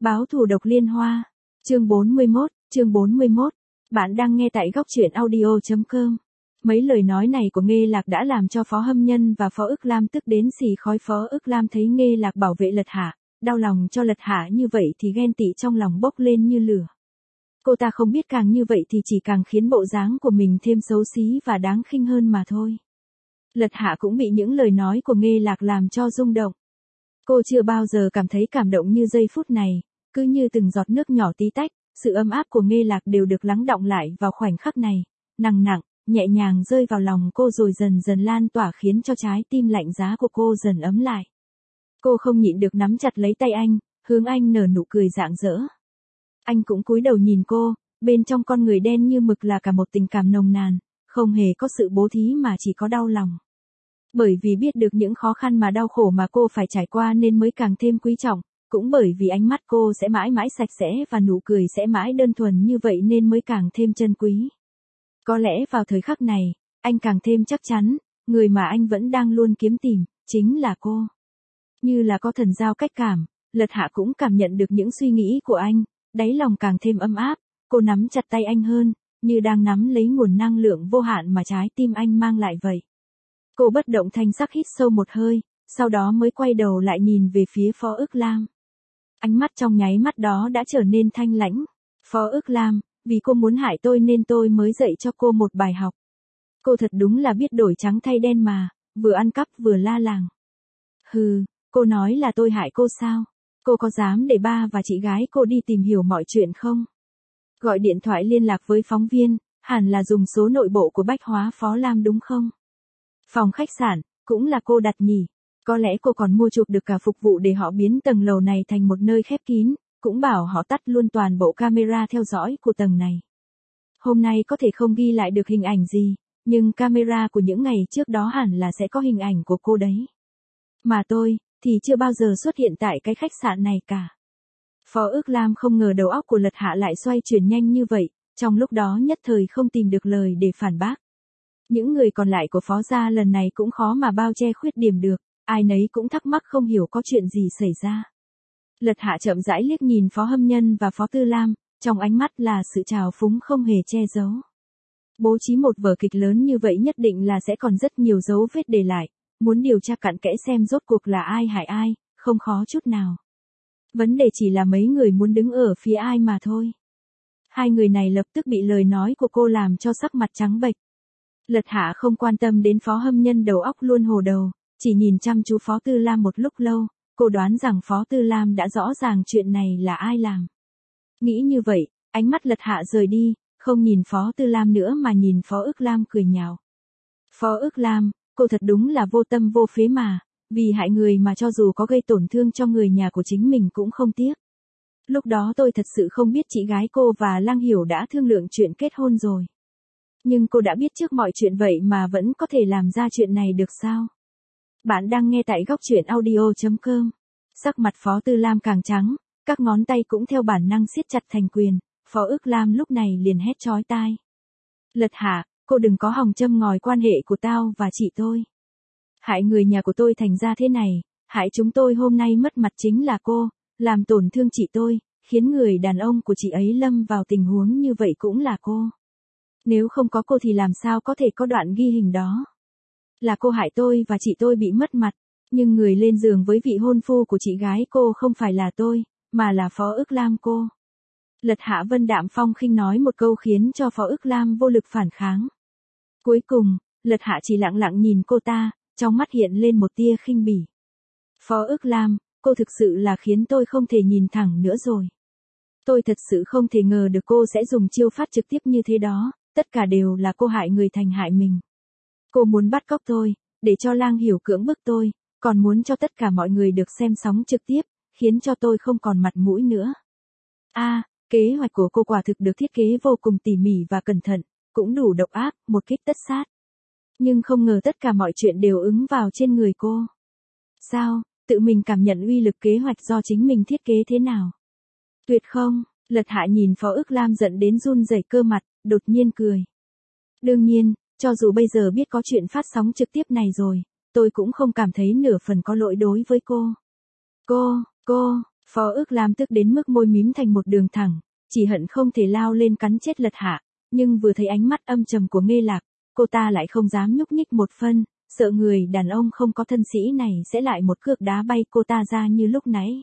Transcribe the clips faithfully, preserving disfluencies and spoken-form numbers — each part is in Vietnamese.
Báo thù độc liên hoa. Chương bốn mươi mốt, chương bốn mươi mốt. Bạn đang nghe tại góc truyện audio chấm com. Mấy lời nói này của Nghê Lạc đã làm cho Phó Hâm Nhân và Phó Ức Lam tức đến xì khói. Phó Ức Lam thấy Nghê Lạc bảo vệ Lật Hạ, đau lòng cho Lật Hạ như vậy thì ghen tị trong lòng bốc lên như lửa. Cô ta không biết càng như vậy thì chỉ càng khiến bộ dáng của mình thêm xấu xí và đáng khinh hơn mà thôi. Lật Hạ cũng bị những lời nói của Nghê Lạc làm cho rung động. Cô chưa bao giờ cảm thấy cảm động như giây phút này, cứ như từng giọt nước nhỏ tí tách, sự ấm áp của Nghê Lạc đều được lắng đọng lại vào khoảnh khắc này, nặng nặng, nhẹ nhàng rơi vào lòng cô rồi dần dần lan tỏa khiến cho trái tim lạnh giá của cô dần ấm lại. Cô không nhịn được nắm chặt lấy tay anh, hướng anh nở nụ cười rạng rỡ. Anh cũng cúi đầu nhìn cô, bên trong con người đen như mực là cả một tình cảm nồng nàn, không hề có sự bố thí mà chỉ có đau lòng. Bởi vì biết được những khó khăn mà đau khổ mà cô phải trải qua nên mới càng thêm quý trọng, cũng bởi vì ánh mắt cô sẽ mãi mãi sạch sẽ và nụ cười sẽ mãi đơn thuần như vậy nên mới càng thêm trân quý. Có lẽ vào thời khắc này, anh càng thêm chắc chắn, người mà anh vẫn đang luôn kiếm tìm, chính là cô. Như là có thần giao cách cảm, Lật Hạ cũng cảm nhận được những suy nghĩ của anh, đáy lòng càng thêm ấm áp, cô nắm chặt tay anh hơn, như đang nắm lấy nguồn năng lượng vô hạn mà trái tim anh mang lại vậy. Cô bất động thanh sắc hít sâu một hơi, sau đó mới quay đầu lại nhìn về phía Phó Ức Lam. Ánh mắt trong nháy mắt đó đã trở nên thanh lãnh. Phó Ức Lam, vì cô muốn hại tôi nên tôi mới dạy cho cô một bài học. Cô thật đúng là biết đổi trắng thay đen mà, vừa ăn cắp vừa la làng. Hừ, cô nói là tôi hại cô sao? Cô có dám để ba và chị gái cô đi tìm hiểu mọi chuyện không? Gọi điện thoại liên lạc với phóng viên, hẳn là dùng số nội bộ của Bách Hóa Phó Lam đúng không? Phòng khách sạn, cũng là cô đặt nhỉ? Có lẽ cô còn mua chuộc được cả phục vụ để họ biến tầng lầu này thành một nơi khép kín, cũng bảo họ tắt luôn toàn bộ camera theo dõi của tầng này. Hôm nay có thể không ghi lại được hình ảnh gì, nhưng camera của những ngày trước đó hẳn là sẽ có hình ảnh của cô đấy. Mà tôi, thì chưa bao giờ xuất hiện tại cái khách sạn này cả. Phó Ức Lam không ngờ đầu óc của Lật Hạ lại xoay chuyển nhanh như vậy, trong lúc đó nhất thời không tìm được lời để phản bác. Những người còn lại của Phó gia lần này cũng khó mà bao che khuyết điểm được, ai nấy cũng thắc mắc không hiểu có chuyện gì xảy ra. Lật Hạ chậm rãi liếc nhìn Phó Hâm Nhân và Phó Tư Lam, trong ánh mắt là sự trào phúng không hề che giấu. Bố trí một vở kịch lớn như vậy nhất định là sẽ còn rất nhiều dấu vết để lại, muốn điều tra cặn kẽ xem rốt cuộc là ai hại ai, không khó chút nào. Vấn đề chỉ là mấy người muốn đứng ở phía ai mà thôi. Hai người này lập tức bị lời nói của cô làm cho sắc mặt trắng bệch. Lật Hạ không quan tâm đến Phó Hâm Nhân đầu óc luôn hồ đầu, chỉ nhìn chăm chú Phó Tư Lam một lúc lâu, cô đoán rằng Phó Tư Lam đã rõ ràng chuyện này là ai làm. Nghĩ như vậy, ánh mắt Lật Hạ rời đi, không nhìn Phó Tư Lam nữa mà nhìn Phó Ức Lam cười nhạo. Phó Ức Lam, cô thật đúng là vô tâm vô phế mà, vì hại người mà cho dù có gây tổn thương cho người nhà của chính mình cũng không tiếc. Lúc đó tôi thật sự không biết chị gái cô và Lăng Hiểu đã thương lượng chuyện kết hôn rồi. Nhưng cô đã biết trước mọi chuyện vậy mà vẫn có thể làm ra chuyện này được sao? Bạn đang nghe tại góc truyện audio chấm com. Sắc mặt Phó Tư Lam càng trắng, các ngón tay cũng theo bản năng siết chặt thành quyền, Phó Ức Lam lúc này liền hét chói tai. Lật Hạ, cô đừng có hòng châm ngòi quan hệ của tao và chị tôi. Hại người nhà của tôi thành ra thế này, hại chúng tôi hôm nay mất mặt chính là cô, làm tổn thương chị tôi, khiến người đàn ông của chị ấy lâm vào tình huống như vậy cũng là cô. Nếu không có cô thì làm sao có thể có đoạn ghi hình đó. Là cô hại tôi và chị tôi bị mất mặt, nhưng người lên giường với vị hôn phu của chị gái cô không phải là tôi, mà là Phó Ức Lam cô. Lật Hạ vân đạm phong khinh nói một câu khiến cho Phó Ức Lam vô lực phản kháng. Cuối cùng, Lật Hạ chỉ lặng lặng nhìn cô ta, trong mắt hiện lên một tia khinh bỉ. Phó Ức Lam, cô thực sự là khiến tôi không thể nhìn thẳng nữa rồi. Tôi thật sự không thể ngờ được cô sẽ dùng chiêu phát trực tiếp như thế đó, tất cả đều là cô hại người thành hại mình. Cô muốn bắt cóc tôi, để cho Lang Hiểu cưỡng bức tôi, còn muốn cho tất cả mọi người được xem sóng trực tiếp, khiến cho tôi không còn mặt mũi nữa. A, à, kế hoạch của cô quả thực được thiết kế vô cùng tỉ mỉ và cẩn thận, cũng đủ độc ác, một kích tất sát. Nhưng không ngờ tất cả mọi chuyện đều ứng vào trên người cô. Sao, tự mình cảm nhận uy lực kế hoạch do chính mình thiết kế thế nào? Tuyệt không? Lật Hạ nhìn Phó Ức Lam giận đến run rẩy cơ mặt, đột nhiên cười. Đương nhiên, cho dù bây giờ biết có chuyện phát sóng trực tiếp này rồi, tôi cũng không cảm thấy nửa phần có lỗi đối với cô. Cô, cô, Phó Ước Lam tức đến mức môi mím thành một đường thẳng, chỉ hận không thể lao lên cắn chết Lật Hạ, nhưng vừa thấy ánh mắt âm trầm của Nghê Lạc, cô ta lại không dám nhúc nhích một phân, sợ người đàn ông không có thân sĩ này sẽ lại một cước đá bay cô ta ra như lúc nãy.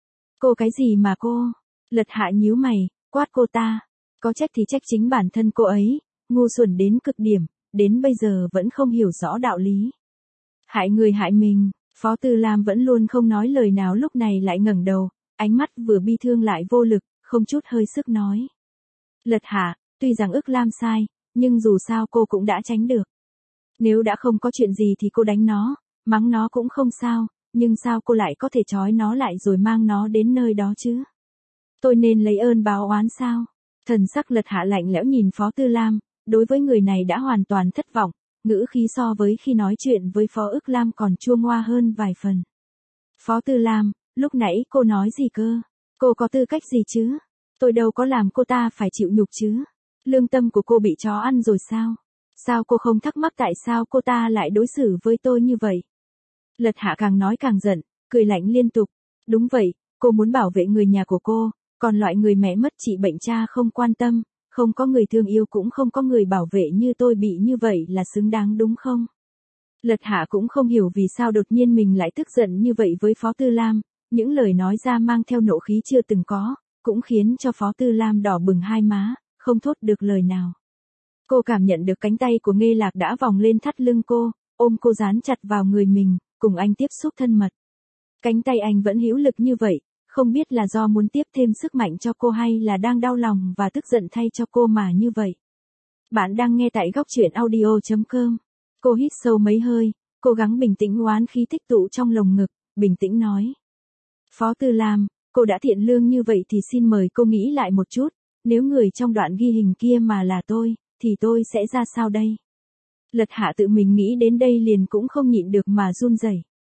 Cô cái gì mà cô? Lật Hạ nhíu mày, quát cô ta. Có trách thì trách chính bản thân cô ấy, ngu xuẩn đến cực điểm, đến bây giờ vẫn không hiểu rõ đạo lý. Hại người hại mình, Phó Tư Lam vẫn luôn không nói lời nào, lúc này lại ngẩng đầu, ánh mắt vừa bi thương lại vô lực, không chút hơi sức nói. Lật Hạ, tuy rằng Ước Lam sai, nhưng dù sao cô cũng đã tránh được. Nếu đã không có chuyện gì thì cô đánh nó, mắng nó cũng không sao, nhưng sao cô lại có thể trói nó lại rồi mang nó đến nơi đó chứ? Tôi nên lấy ơn báo oán sao? Thần sắc Lật Hạ lạnh lẽo nhìn Phó Tư Lam, đối với người này đã hoàn toàn thất vọng, ngữ khí so với khi nói chuyện với Phó Ước Lam còn chua ngoa hơn vài phần. Phó Tư Lam, lúc nãy cô nói gì cơ? Cô có tư cách gì chứ? Tôi đâu có làm cô ta phải chịu nhục chứ? Lương tâm của cô bị chó ăn rồi sao? Sao cô không thắc mắc tại sao cô ta lại đối xử với tôi như vậy? Lật Hạ càng nói càng giận, cười lạnh liên tục. Đúng vậy, cô muốn bảo vệ người nhà của cô, còn loại người mẹ mất trị bệnh cha không quan tâm, không có người thương yêu cũng không có người bảo vệ như tôi bị như vậy là xứng đáng đúng không? Lật Hạ cũng không hiểu vì sao đột nhiên mình lại tức giận như vậy với Phó Tư Lam, những lời nói ra mang theo nộ khí chưa từng có, cũng khiến cho Phó Tư Lam đỏ bừng hai má, không thốt được lời nào. Cô cảm nhận được cánh tay của Nghê Lạc đã vòng lên thắt lưng cô, ôm cô dán chặt vào người mình, cùng anh tiếp xúc thân mật. Cánh tay anh vẫn hữu lực như vậy, không biết là do muốn tiếp thêm sức mạnh cho cô hay là đang đau lòng và tức giận thay cho cô mà như vậy. Bạn đang nghe tại góc truyện audio chấm com. Cô hít sâu mấy hơi, cố gắng bình tĩnh oán khí tích tụ trong lồng ngực, bình tĩnh nói. Phó Tư Lam, cô đã thiện lương như vậy thì xin mời cô nghĩ lại một chút, nếu người trong đoạn ghi hình kia mà là tôi, thì tôi sẽ ra sao đây? Lật Hạ tự mình nghĩ đến đây liền cũng không nhịn được mà run rẩy.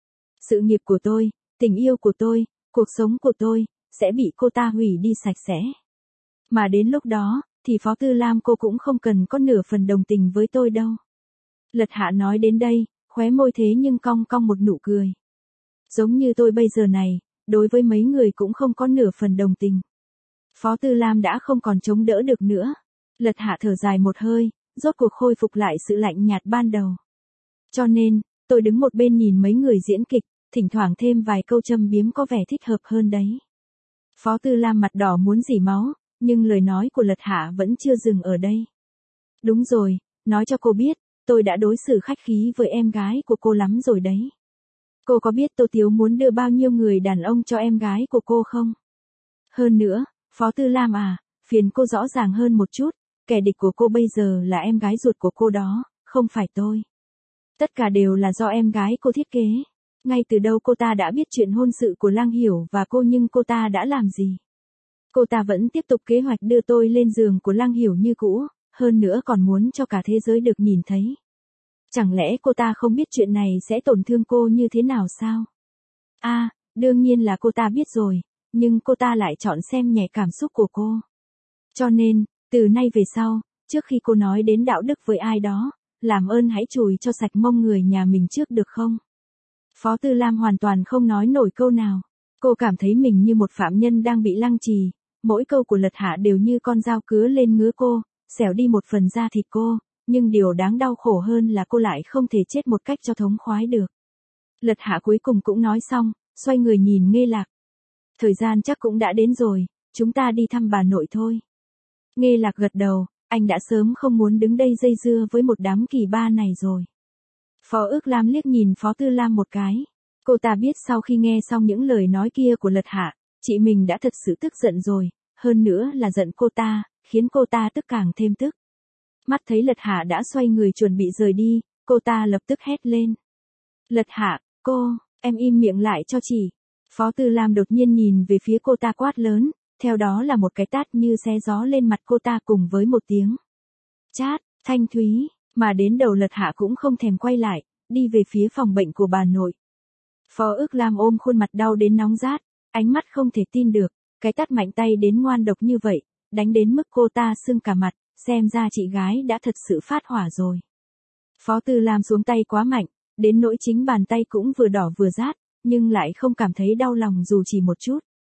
Sự nghiệp của tôi, tình yêu của tôi, cuộc sống của tôi, sẽ bị cô ta hủy đi sạch sẽ. Mà đến lúc đó, thì Phó Tư Lam cô cũng không cần có nửa phần đồng tình với tôi đâu. Lật Hạ nói đến đây, khóe môi thế nhưng cong cong một nụ cười. Giống như tôi bây giờ này, đối với mấy người cũng không có nửa phần đồng tình. Phó Tư Lam đã không còn chống đỡ được nữa. Lật Hạ thở dài một hơi, rốt cuộc khôi phục lại sự lạnh nhạt ban đầu. Cho nên, tôi đứng một bên nhìn mấy người diễn kịch, thỉnh thoảng thêm vài câu châm biếm có vẻ thích hợp hơn đấy. Phó Tư Lam mặt đỏ muốn rỉ máu, nhưng lời nói của Lật Hạ vẫn chưa dừng ở đây. Đúng rồi, nói cho cô biết, tôi đã đối xử khách khí với em gái của cô lắm rồi đấy. Cô có biết Tô Tiếu muốn đưa bao nhiêu người đàn ông cho em gái của cô không? Hơn nữa, Phó Tư Lam à, phiền cô rõ ràng hơn một chút, kẻ địch của cô bây giờ là em gái ruột của cô đó, không phải tôi. Tất cả đều là do em gái cô thiết kế. Ngay từ đầu cô ta đã biết chuyện hôn sự của Lang Hiểu và cô, nhưng cô ta đã làm gì? Cô ta vẫn tiếp tục kế hoạch đưa tôi lên giường của Lang Hiểu như cũ, hơn nữa còn muốn cho cả thế giới được nhìn thấy. Chẳng lẽ cô ta không biết chuyện này sẽ tổn thương cô như thế nào sao? À, đương nhiên là cô ta biết rồi, nhưng cô ta lại chọn xem nhẹ cảm xúc của cô. Cho nên, từ nay về sau, trước khi cô nói đến đạo đức với ai đó, làm ơn hãy chùi cho sạch mông người nhà mình trước được không? Phó Tư Lam hoàn toàn không nói nổi câu nào. Cô cảm thấy mình như một phạm nhân đang bị lăng trì, mỗi câu của Lật Hạ đều như con dao cứa lên ngứa cô, xẻo đi một phần da thịt cô, nhưng điều đáng đau khổ hơn là cô lại không thể chết một cách cho thống khoái được. Lật Hạ cuối cùng cũng nói xong, xoay người nhìn Nghê Lạc. Thời gian chắc cũng đã đến rồi, chúng ta đi thăm bà nội thôi. Nghê Lạc gật đầu, anh đã sớm không muốn đứng đây dây dưa với một đám kỳ ba này rồi. Phó Ước Lam liếc nhìn Phó Tư Lam một cái. Cô ta biết sau khi nghe xong những lời nói kia của Lật Hạ, chị mình đã thật sự tức giận rồi, hơn nữa là giận cô ta, khiến cô ta tức càng thêm tức. Mắt thấy Lật Hạ đã xoay người chuẩn bị rời đi, cô ta lập tức hét lên. Lật Hạ, cô, em im miệng lại cho chị. Phó Tư Lam đột nhiên nhìn về phía cô ta quát lớn, theo đó là một cái tát như xé gió lên mặt cô ta cùng với một tiếng chát, thanh thúy, mà đến đầu Lật Hạ cũng không thèm quay lại, đi về phía phòng bệnh của bà nội. Phó Ước Lam ôm khuôn mặt đau đến nóng rát, ánh mắt không thể tin được, cái tát mạnh tay đến ngoan độc như vậy, đánh đến mức cô ta sưng cả mặt, xem ra chị gái đã thật sự phát hỏa rồi. Phó Tư Lam xuống tay quá mạnh, đến nỗi chính bàn tay cũng vừa đỏ vừa rát, nhưng lại không cảm thấy đau lòng dù chỉ một chút.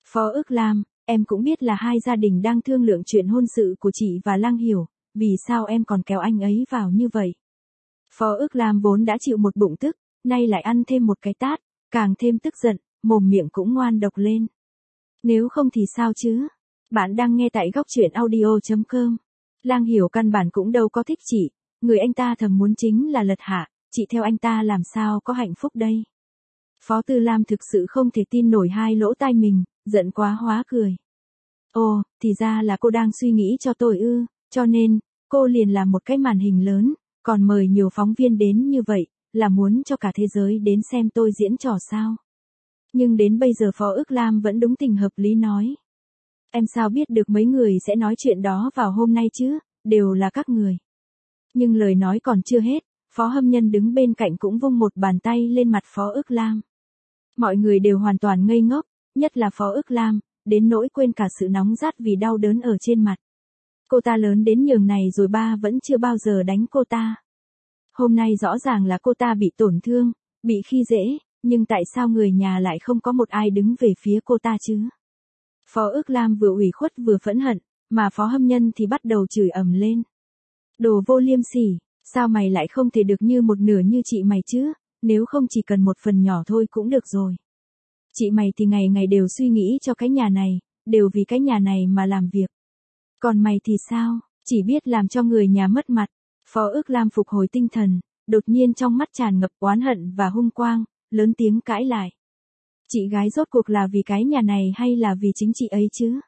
Phó Ước Lam, em cũng biết là hai gia đình đang thương lượng chuyện hôn sự của chị và Lang Hiểu, vì sao em còn kéo anh ấy vào như vậy? Phó Ước Lam vốn đã chịu một bụng tức, nay lại ăn thêm một cái tát, càng thêm tức giận, mồm miệng cũng ngoan độc lên. Nếu không thì sao chứ? Bạn đang nghe tại góc truyện audio chấm com. Lang Hiểu căn bản cũng đâu có thích chị, người anh ta thầm muốn chính là lật hạ, chị theo anh ta làm sao có hạnh phúc đây? Phó Tư Lam thực sự không thể tin nổi hai lỗ tai mình, giận quá hóa cười. Ồ, thì ra là cô đang suy nghĩ cho tôi ư, cho nên, cô liền làm một cái màn hình lớn, còn mời nhiều phóng viên đến như vậy, là muốn cho cả thế giới đến xem tôi diễn trò sao. Nhưng đến bây giờ Phó Ước Lam vẫn đúng tình hợp lý nói. Em sao biết được mấy người sẽ nói chuyện đó vào hôm nay chứ, đều là các người. Nhưng lời nói còn chưa hết, Phó Hâm Nhân đứng bên cạnh cũng vung một bàn tay lên mặt Phó Ước Lam. Mọi người đều hoàn toàn ngây ngốc, nhất là Phó Ước Lam, đến nỗi quên cả sự nóng rát vì đau đớn ở trên mặt. Cô ta lớn đến nhường này rồi ba vẫn chưa bao giờ đánh cô ta. Hôm nay rõ ràng là cô ta bị tổn thương, bị khi dễ, nhưng tại sao người nhà lại không có một ai đứng về phía cô ta chứ? Phó Ước Lam vừa ủy khuất vừa phẫn hận, mà Phó Hâm Nhân thì bắt đầu chửi ầm lên. Đồ vô liêm sỉ, sao mày lại không thể được như một nửa như chị mày chứ, nếu không chỉ cần một phần nhỏ thôi cũng được rồi. Chị mày thì ngày ngày đều suy nghĩ cho cái nhà này, đều vì cái nhà này mà làm việc. Còn mày thì sao, chỉ biết làm cho người nhà mất mặt. Phó Ước Lam phục hồi tinh thần, đột nhiên trong mắt tràn ngập oán hận và hung quang, lớn tiếng cãi lại. Chị gái rốt cuộc là vì cái nhà này hay là vì chính chị ấy chứ?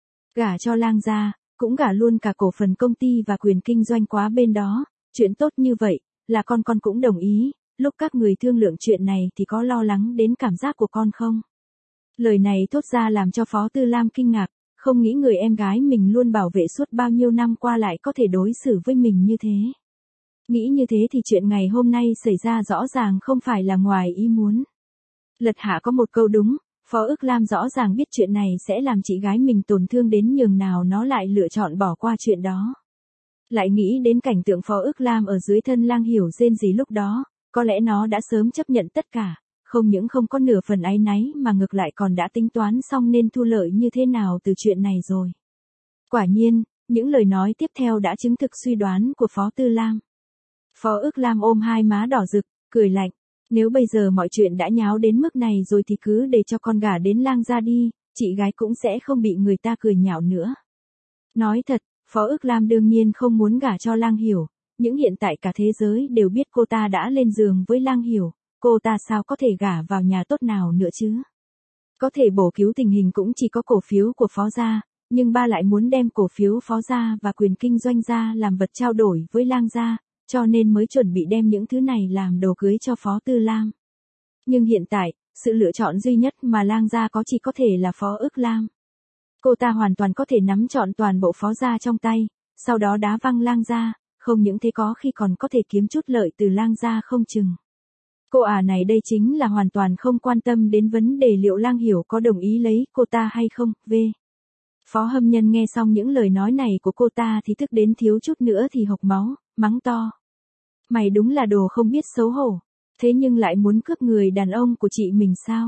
Gả cho Lang gia, cũng gả luôn cả cổ phần công ty và quyền kinh doanh quá bên đó, chuyện tốt như vậy, là con con cũng đồng ý, lúc các người thương lượng chuyện này thì có lo lắng đến cảm giác của con không? Lời này thốt ra làm cho Phó Tư Lam kinh ngạc, không nghĩ người em gái mình luôn bảo vệ suốt bao nhiêu năm qua lại có thể đối xử với mình như thế. Nghĩ như thế thì chuyện ngày hôm nay xảy ra rõ ràng không phải là ngoài ý muốn. Lật hạ có một câu đúng, Phó Ước Lam rõ ràng biết chuyện này sẽ làm chị gái mình tổn thương đến nhường nào nó lại lựa chọn bỏ qua chuyện đó. Lại nghĩ đến cảnh tượng Phó Ước Lam ở dưới thân Lang Hiểu rên rỉ lúc đó, có lẽ nó đã sớm chấp nhận tất cả, không những không có nửa phần áy náy mà ngược lại còn đã tính toán xong nên thu lợi như thế nào từ chuyện này rồi. Quả nhiên, những lời nói tiếp theo đã chứng thực suy đoán của Phó Tư Lam. Phó Ước Lam ôm hai má đỏ rực, cười lạnh. Nếu bây giờ mọi chuyện đã nháo đến mức này rồi thì cứ để cho con gả đến Lang gia đi, chị gái cũng sẽ không bị người ta cười nhạo nữa. Nói thật, Phó Ước Lam đương nhiên không muốn gả cho Lang Hiểu, nhưng hiện tại cả thế giới đều biết cô ta đã lên giường với Lang Hiểu, cô ta sao có thể gả vào nhà tốt nào nữa chứ? Có thể bổ cứu tình hình cũng chỉ có cổ phiếu của Phó gia, nhưng ba lại muốn đem cổ phiếu Phó gia và quyền kinh doanh gia làm vật trao đổi với Lang gia, cho nên mới chuẩn bị đem những thứ này làm đồ cưới cho Phó Tư Lam. Nhưng hiện tại, sự lựa chọn duy nhất mà Lang gia có chỉ có thể là Phó Ước Lam. Cô ta hoàn toàn có thể nắm trọn toàn bộ Phó gia trong tay, sau đó đá văng Lang gia, không những thế có khi còn có thể kiếm chút lợi từ Lang gia không chừng. Cô ả à này đây chính là hoàn toàn không quan tâm đến vấn đề liệu Lang Hiểu có đồng ý lấy cô ta hay không, v. Phó Hâm Nhân nghe xong những lời nói này của cô ta thì tức đến thiếu chút nữa thì hộc máu, mắng to. Mày đúng là đồ không biết xấu hổ, thế nhưng lại muốn cướp người đàn ông của chị mình sao?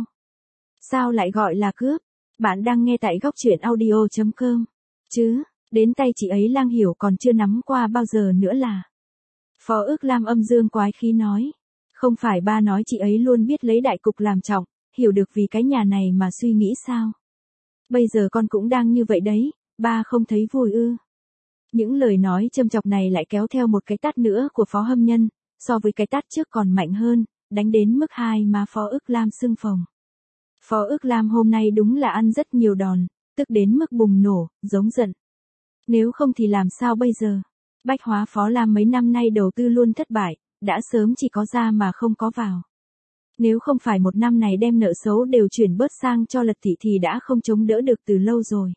Sao lại gọi là cướp? Bạn đang nghe tại góc truyện audio chấm com. Chứ, đến tay chị ấy Lang Hiểu còn chưa nắm qua bao giờ nữa là. Phó Ước Lam âm dương quái khí nói. Không phải ba nói chị ấy luôn biết lấy đại cục làm trọng, hiểu được vì cái nhà này mà suy nghĩ sao? Bây giờ con cũng đang như vậy đấy, ba không thấy vui ư? Những lời nói châm chọc này lại kéo theo một cái tát nữa của Phó Hâm Nhân, so với cái tát trước còn mạnh hơn, đánh đến mức hai má Phó Ước Lam sưng phồng. Phó Ước Lam hôm nay đúng là ăn rất nhiều đòn, tức đến mức bùng nổ, giống giận. Nếu không thì làm sao bây giờ? Bách Hóa Phó Lam mấy năm nay đầu tư luôn thất bại, đã sớm chỉ có ra mà không có vào. Nếu không phải một năm này đem nợ xấu đều chuyển bớt sang cho Lật thị thì đã không chống đỡ được từ lâu rồi.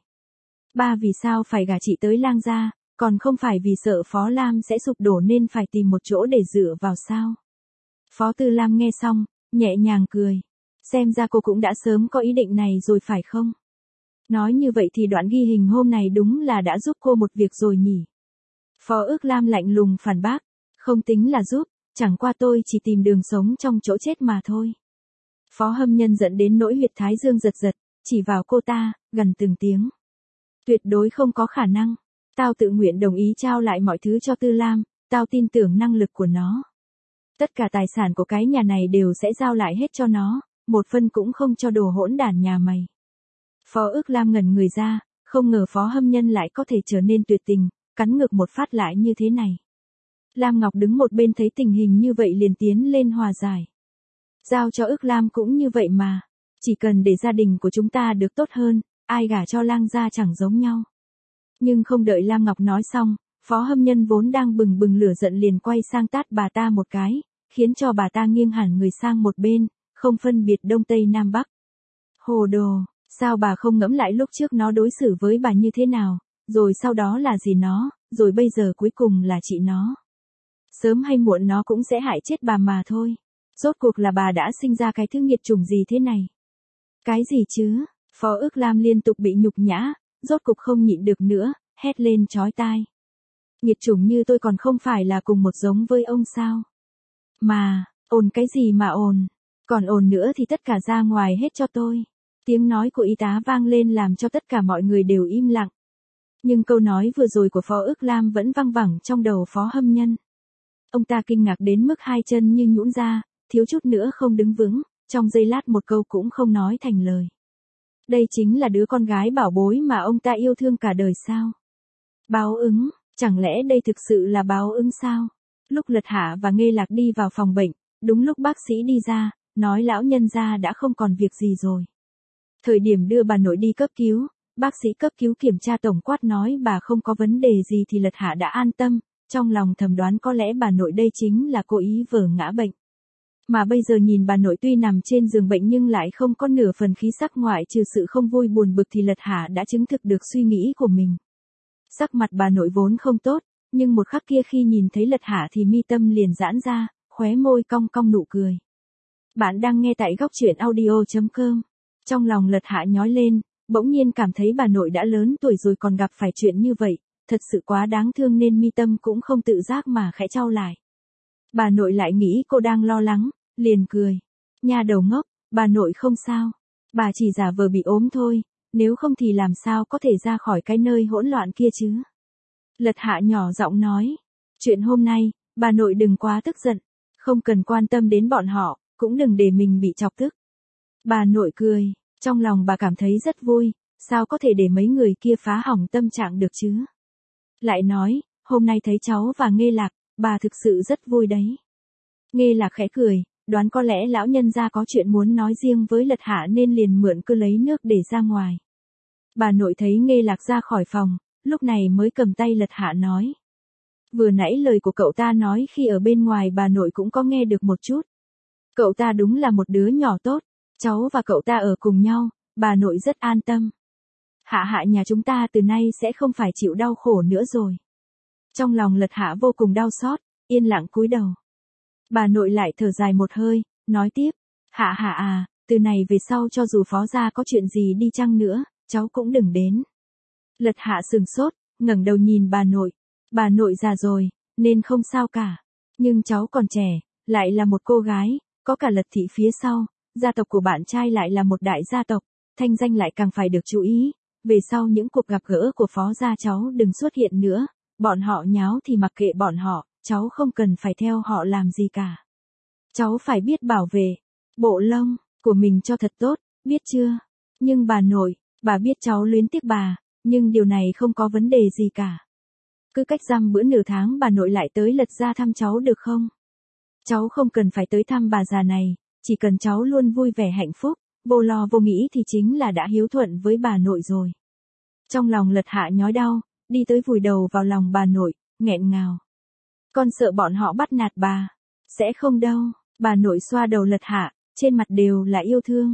Ba vì sao phải gả chị tới Lang gia, còn không phải vì sợ Phó Lam sẽ sụp đổ nên phải tìm một chỗ để dựa vào sao? Phó Tư Lam nghe xong, nhẹ nhàng cười. Xem ra cô cũng đã sớm có ý định này rồi phải không? Nói như vậy thì đoạn ghi hình hôm này đúng là đã giúp cô một việc rồi nhỉ? Phó Ước Lam lạnh lùng phản bác. Không tính là giúp, chẳng qua tôi chỉ tìm đường sống trong chỗ chết mà thôi. Phó Hâm Nhân giận đến nỗi huyệt thái dương giật giật, chỉ vào cô ta, gần từng tiếng. Tuyệt đối không có khả năng. Tao tự nguyện đồng ý trao lại mọi thứ cho Tư Lam, tao tin tưởng năng lực của nó. Tất cả tài sản của cái nhà này đều sẽ giao lại hết cho nó, một phân cũng không cho đồ hỗn đản nhà mày. Phó Ước Lam ngẩn người ra, không ngờ Phó Hâm Nhân lại có thể trở nên tuyệt tình, cắn ngược một phát lại như thế này. Lam Ngọc đứng một bên thấy tình hình như vậy liền tiến lên hòa giải. Giao cho Ước Lam cũng như vậy mà, chỉ cần để gia đình của chúng ta được tốt hơn, ai gả cho lang gia chẳng giống nhau. Nhưng không đợi Lam Ngọc nói xong, Phó Hâm Nhân vốn đang bừng bừng lửa giận liền quay sang tát bà ta một cái, khiến cho bà ta nghiêng hẳn người sang một bên, không phân biệt đông tây nam bắc. Hồ đồ, sao bà không ngẫm lại lúc trước nó đối xử với bà như thế nào, rồi sau đó là gì nó, rồi bây giờ cuối cùng là chị nó. Sớm hay muộn nó cũng sẽ hại chết bà mà thôi. Rốt cuộc là bà đã sinh ra cái thứ nghiệt chủng gì thế này? Cái gì chứ? Phó Ước Lam liên tục bị nhục nhã, rốt cục không nhịn được nữa, hét lên chói tai. Nghiệt chủng như tôi còn không phải là cùng một giống với ông sao? Mà, ồn cái gì mà ồn? Còn ồn nữa thì tất cả ra ngoài hết cho tôi. Tiếng nói của y tá vang lên làm cho tất cả mọi người đều im lặng. Nhưng câu nói vừa rồi của Phó Ước Lam vẫn văng vẳng trong đầu Phó Hâm Nhân. Ông ta kinh ngạc đến mức hai chân như nhũn ra, thiếu chút nữa không đứng vững, trong giây lát một câu cũng không nói thành lời. Đây chính là đứa con gái bảo bối mà ông ta yêu thương cả đời sao? Báo ứng, chẳng lẽ đây thực sự là báo ứng sao? Lúc Lật Hạ và Nghê Lạc đi vào phòng bệnh, đúng lúc bác sĩ đi ra, nói lão nhân gia đã không còn việc gì rồi. Thời điểm đưa bà nội đi cấp cứu, bác sĩ cấp cứu kiểm tra tổng quát nói bà không có vấn đề gì thì Lật Hạ đã an tâm, trong lòng thầm đoán có lẽ bà nội đây chính là cố ý vờ ngã bệnh. Mà bây giờ nhìn bà nội tuy nằm trên giường bệnh nhưng lại không có nửa phần khí sắc ngoại trừ sự không vui buồn bực thì Lật Hạ đã chứng thực được suy nghĩ của mình. Sắc mặt bà nội vốn không tốt, nhưng một khắc kia khi nhìn thấy Lật Hạ thì mi tâm liền giãn ra, khóe môi cong cong nụ cười. Bạn đang nghe tại góc truyện audio chấm com. Trong lòng Lật Hạ nhói lên, bỗng nhiên cảm thấy bà nội đã lớn tuổi rồi còn gặp phải chuyện như vậy, thật sự quá đáng thương nên mi tâm cũng không tự giác mà khẽ chau lại. Bà nội lại nghĩ cô đang lo lắng, liền cười. Nha đầu ngốc, bà nội không sao. Bà chỉ giả vờ bị ốm thôi, nếu không thì làm sao có thể ra khỏi cái nơi hỗn loạn kia chứ. Lật Hạ nhỏ giọng nói. Chuyện hôm nay, bà nội đừng quá tức giận, không cần quan tâm đến bọn họ, cũng đừng để mình bị chọc tức. Bà nội cười, trong lòng bà cảm thấy rất vui, sao có thể để mấy người kia phá hỏng tâm trạng được chứ. Lại nói, hôm nay thấy cháu và Nghê Lạc, bà thực sự rất vui đấy. Nghê Lạc khẽ cười, đoán có lẽ lão nhân gia có chuyện muốn nói riêng với Lật Hạ nên liền mượn cơ lấy nước để ra ngoài. Bà nội thấy Nghê Lạc ra khỏi phòng, lúc này mới cầm tay Lật Hạ nói. Vừa nãy lời của cậu ta nói khi ở bên ngoài bà nội cũng có nghe được một chút. Cậu ta đúng là một đứa nhỏ tốt, cháu và cậu ta ở cùng nhau, bà nội rất an tâm. Hạ Hạ nhà chúng ta từ nay sẽ không phải chịu đau khổ nữa rồi. Trong lòng Lật Hạ vô cùng đau xót, yên lặng cúi đầu. Bà nội lại thở dài một hơi, nói tiếp, Hạ Hạ à, từ này về sau cho dù phó gia có chuyện gì đi chăng nữa, cháu cũng đừng đến. Lật Hạ sừng sốt, ngẩng đầu nhìn bà nội. Bà nội già rồi, nên không sao cả. Nhưng cháu còn trẻ, lại là một cô gái, có cả Lật thị phía sau, gia tộc của bạn trai lại là một đại gia tộc, thanh danh lại càng phải được chú ý. Về sau những cuộc gặp gỡ của phó gia cháu đừng xuất hiện nữa, bọn họ nháo thì mặc kệ bọn họ, cháu không cần phải theo họ làm gì cả. Cháu phải biết bảo vệ bộ lông của mình cho thật tốt, biết chưa? Nhưng bà nội, bà biết cháu luyến tiếc bà, nhưng điều này không có vấn đề gì cả. Cứ cách dăm bữa nửa tháng bà nội lại tới Lật ra thăm cháu được không? Cháu không cần phải tới thăm bà già này, chỉ cần cháu luôn vui vẻ hạnh phúc, vô lo vô nghĩ thì chính là đã hiếu thuận với bà nội rồi. Trong lòng Lật Hạ nhói đau, đi tới vùi đầu vào lòng bà nội, nghẹn ngào. Con sợ bọn họ bắt nạt bà. Sẽ không đâu, bà nội xoa đầu Lật Hạ, trên mặt đều là yêu thương.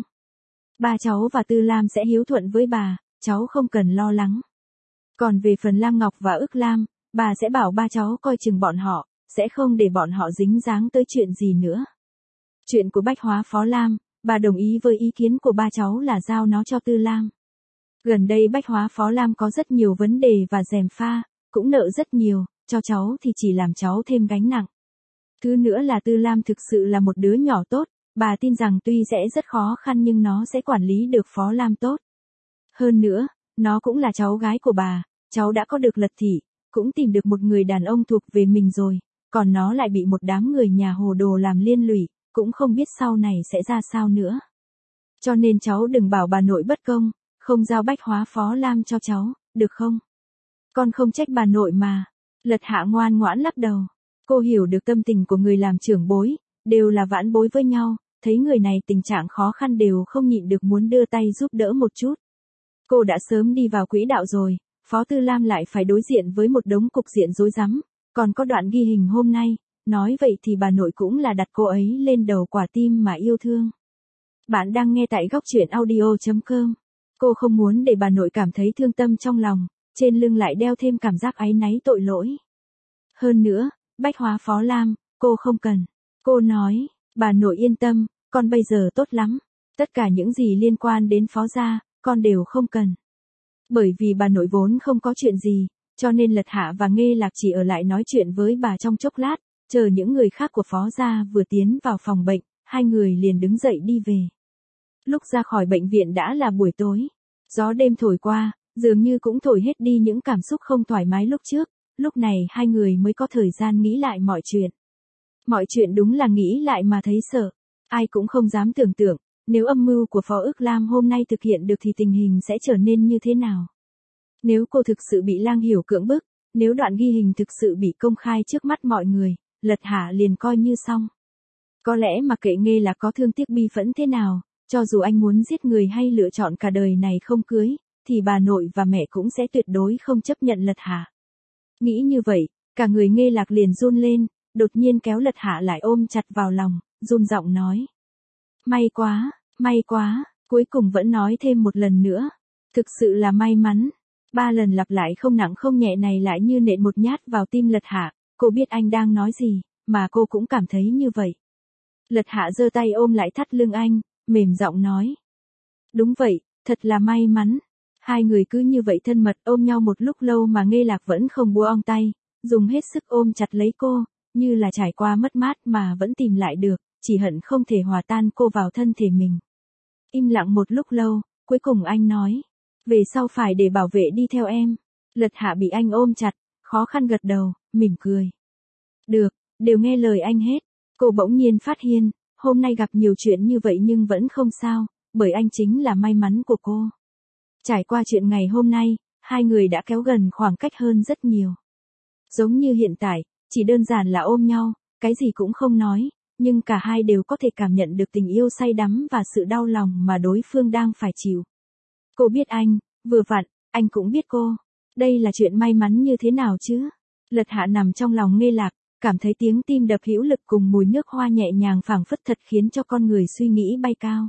Ba cháu và Tư Lam sẽ hiếu thuận với bà, cháu không cần lo lắng. Còn về phần Lam Ngọc và Ước Lam, bà sẽ bảo ba cháu coi chừng bọn họ, sẽ không để bọn họ dính dáng tới chuyện gì nữa. Chuyện của Bách Hóa Phó Lam, bà đồng ý với ý kiến của ba cháu là giao nó cho Tư Lam. Gần đây Bách Hóa Phó Lam có rất nhiều vấn đề và gièm pha, cũng nợ rất nhiều, cho cháu thì chỉ làm cháu thêm gánh nặng. Thứ nữa là Tư Lam thực sự là một đứa nhỏ tốt, Bà tin rằng tuy sẽ rất khó khăn nhưng nó sẽ quản lý được Phó Lam tốt. Hơn nữa, nó cũng là cháu gái của bà, cháu đã có được Lật thị, cũng tìm được một người đàn ông thuộc về mình rồi, còn nó lại bị một đám người nhà hồ đồ làm liên lụy, cũng không biết sau này sẽ ra sao nữa. Cho nên cháu đừng bảo bà nội bất công, không giao bách hóa Phó Lam cho cháu, được không? Con không trách bà nội mà. Lật Hạ ngoan ngoãn lắc đầu. Cô hiểu được tâm tình của người làm trưởng bối, đều là vãn bối với nhau, thấy người này tình trạng khó khăn đều không nhịn được muốn đưa tay giúp đỡ một chút. Cô đã sớm đi vào quỹ đạo rồi, Phó Tư Lam lại phải đối diện với một đống cục diện rối rắm, còn có đoạn ghi hình hôm nay, nói vậy thì bà nội cũng là đặt cô ấy lên đầu quả tim mà yêu thương. Bạn đang nghe tại góc truyện audio chấm com. Cô không muốn để bà nội cảm thấy thương tâm trong lòng, trên lưng lại đeo thêm cảm giác áy náy tội lỗi. Hơn nữa, bách hóa Phó Lam, cô không cần. Cô nói, bà nội yên tâm, con bây giờ tốt lắm. Tất cả những gì liên quan đến Phó gia, con đều không cần. Bởi vì bà nội vốn không có chuyện gì, cho nên Lật Hạ và Nghê Lạc chỉ ở lại nói chuyện với bà trong chốc lát, chờ những người khác của Phó gia vừa tiến vào phòng bệnh, hai người liền đứng dậy đi về. Lúc ra khỏi bệnh viện đã là buổi tối. Gió đêm thổi qua, dường như cũng thổi hết đi những cảm xúc không thoải mái lúc trước, lúc này hai người mới có thời gian nghĩ lại mọi chuyện. Mọi chuyện đúng là nghĩ lại mà thấy sợ, ai cũng không dám tưởng tượng, nếu âm mưu của Phó Ước Lam hôm nay thực hiện được thì tình hình sẽ trở nên như thế nào. Nếu cô thực sự bị Lang Hiểu cưỡng bức, nếu đoạn ghi hình thực sự bị công khai trước mắt mọi người, Lật Hạ liền coi như xong. Có lẽ mà kệ Nghê là có thương tiếc bi phẫn thế nào, cho dù anh muốn giết người hay lựa chọn cả đời này không cưới, thì bà nội và mẹ cũng sẽ tuyệt đối không chấp nhận Lật Hạ. Nghĩ như vậy, cả người Nghê Lạc liền run lên, đột nhiên kéo Lật Hạ lại ôm chặt vào lòng, run giọng nói. May quá, may quá, cuối cùng vẫn nói thêm một lần nữa. Thực sự là may mắn. Ba lần lặp lại không nặng không nhẹ này lại như nện một nhát vào tim Lật Hạ, cô biết anh đang nói gì, mà cô cũng cảm thấy như vậy. Lật Hạ giơ tay ôm lại thắt lưng anh, mềm giọng nói. Đúng vậy, thật là may mắn. Hai người cứ như vậy thân mật ôm nhau một lúc lâu mà Nghê Lạc vẫn không buông tay, dùng hết sức ôm chặt lấy cô, như là trải qua mất mát mà vẫn tìm lại được, chỉ hận không thể hòa tan cô vào thân thể mình. Im lặng một lúc lâu, cuối cùng anh nói. Về sau phải để bảo vệ đi theo em. Lật Hạ bị anh ôm chặt, khó khăn gật đầu, mỉm cười. Được, đều nghe lời anh hết. Cô bỗng nhiên phát hiện, hôm nay gặp nhiều chuyện như vậy nhưng vẫn không sao, bởi anh chính là may mắn của cô. Trải qua chuyện ngày hôm nay, hai người đã kéo gần khoảng cách hơn rất nhiều. Giống như hiện tại, chỉ đơn giản là ôm nhau, cái gì cũng không nói, nhưng cả hai đều có thể cảm nhận được tình yêu say đắm và sự đau lòng mà đối phương đang phải chịu. Cô biết anh, vừa vặn, anh cũng biết cô. Đây là chuyện may mắn như thế nào chứ? Lật Hạ nằm trong lòng Nghê Lạc, cảm thấy tiếng tim đập hữu lực cùng mùi nước hoa nhẹ nhàng phảng phất thật khiến cho con người suy nghĩ bay cao.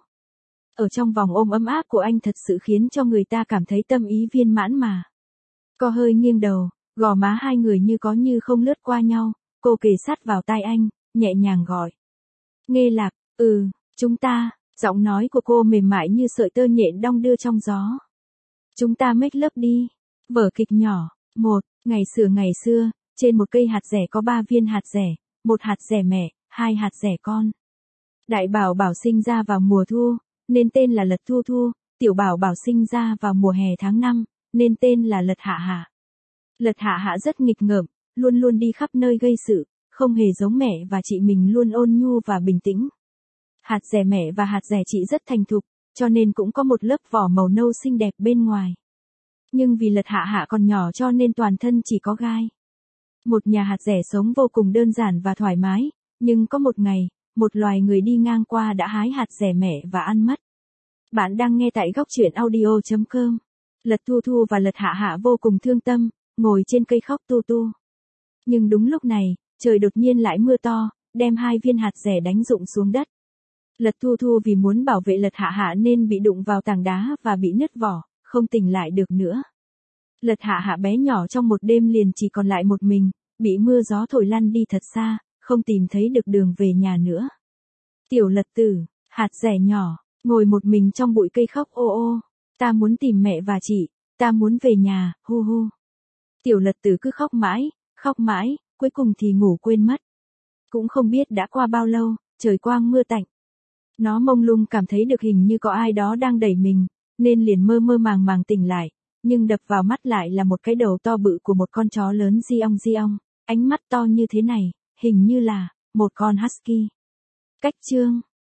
Ở trong vòng ôm ấm áp của anh thật sự khiến cho người ta cảm thấy tâm ý viên mãn mà. Cô hơi nghiêng đầu, gò má hai người như có như không lướt qua nhau, cô kề sát vào tai anh, nhẹ nhàng gọi. Nghê Lạc, ừ, chúng ta, giọng nói của cô mềm mại như sợi tơ nhện đong đưa trong gió. Chúng ta make love đi. Vở kịch nhỏ, một, ngày xưa ngày xưa, trên một cây hạt dẻ có ba viên hạt dẻ, một hạt dẻ mẹ, hai hạt dẻ con. Đại bảo bảo sinh ra vào mùa thu, nên tên là Lật Thu Thu, tiểu bảo bảo sinh ra vào mùa hè tháng năm, nên tên là Lật Hạ Hạ. Lật Hạ Hạ rất nghịch ngợm, luôn luôn đi khắp nơi gây sự, không hề giống mẹ và chị mình luôn ôn nhu và bình tĩnh. Hạt dẻ mẹ và hạt dẻ chị rất thành thục, cho nên cũng có một lớp vỏ màu nâu xinh đẹp bên ngoài. Nhưng vì Lật Hạ Hạ còn nhỏ cho nên toàn thân chỉ có gai. Một nhà hạt dẻ sống vô cùng đơn giản và thoải mái, nhưng có một ngày, một loài người đi ngang qua đã hái hạt dẻ mẹ và ăn mất. Bạn đang nghe tại góc truyện audio chấm com. Lật Thu Thu và Lật Hạ Hạ vô cùng thương tâm, ngồi trên cây khóc tu tu. Nhưng đúng lúc này, trời đột nhiên lại mưa to, đem hai viên hạt dẻ đánh rụng xuống đất. Lật Thu Thu vì muốn bảo vệ Lật Hạ Hạ nên bị đụng vào tảng đá và bị nứt vỏ, không tỉnh lại được nữa. Lật Hạ Hạ bé nhỏ trong một đêm liền chỉ còn lại một mình, bị mưa gió thổi lăn đi thật xa, không tìm thấy được đường về nhà nữa. Tiểu Lật Tử, hạt dẻ nhỏ, ngồi một mình trong bụi cây khóc ô ô, ta muốn tìm mẹ và chị, ta muốn về nhà, hu hu. Tiểu Lật Tử cứ khóc mãi, khóc mãi, cuối cùng thì ngủ quên mất. Cũng không biết đã qua bao lâu, trời quang mưa tạnh. Nó mông lung cảm thấy được hình như có ai đó đang đẩy mình, nên liền mơ mơ màng màng tỉnh lại, nhưng đập vào mắt lại là một cái đầu to bự của một con chó lớn Giong Giong, ánh mắt to như thế này, hình như là một con husky. Cách chương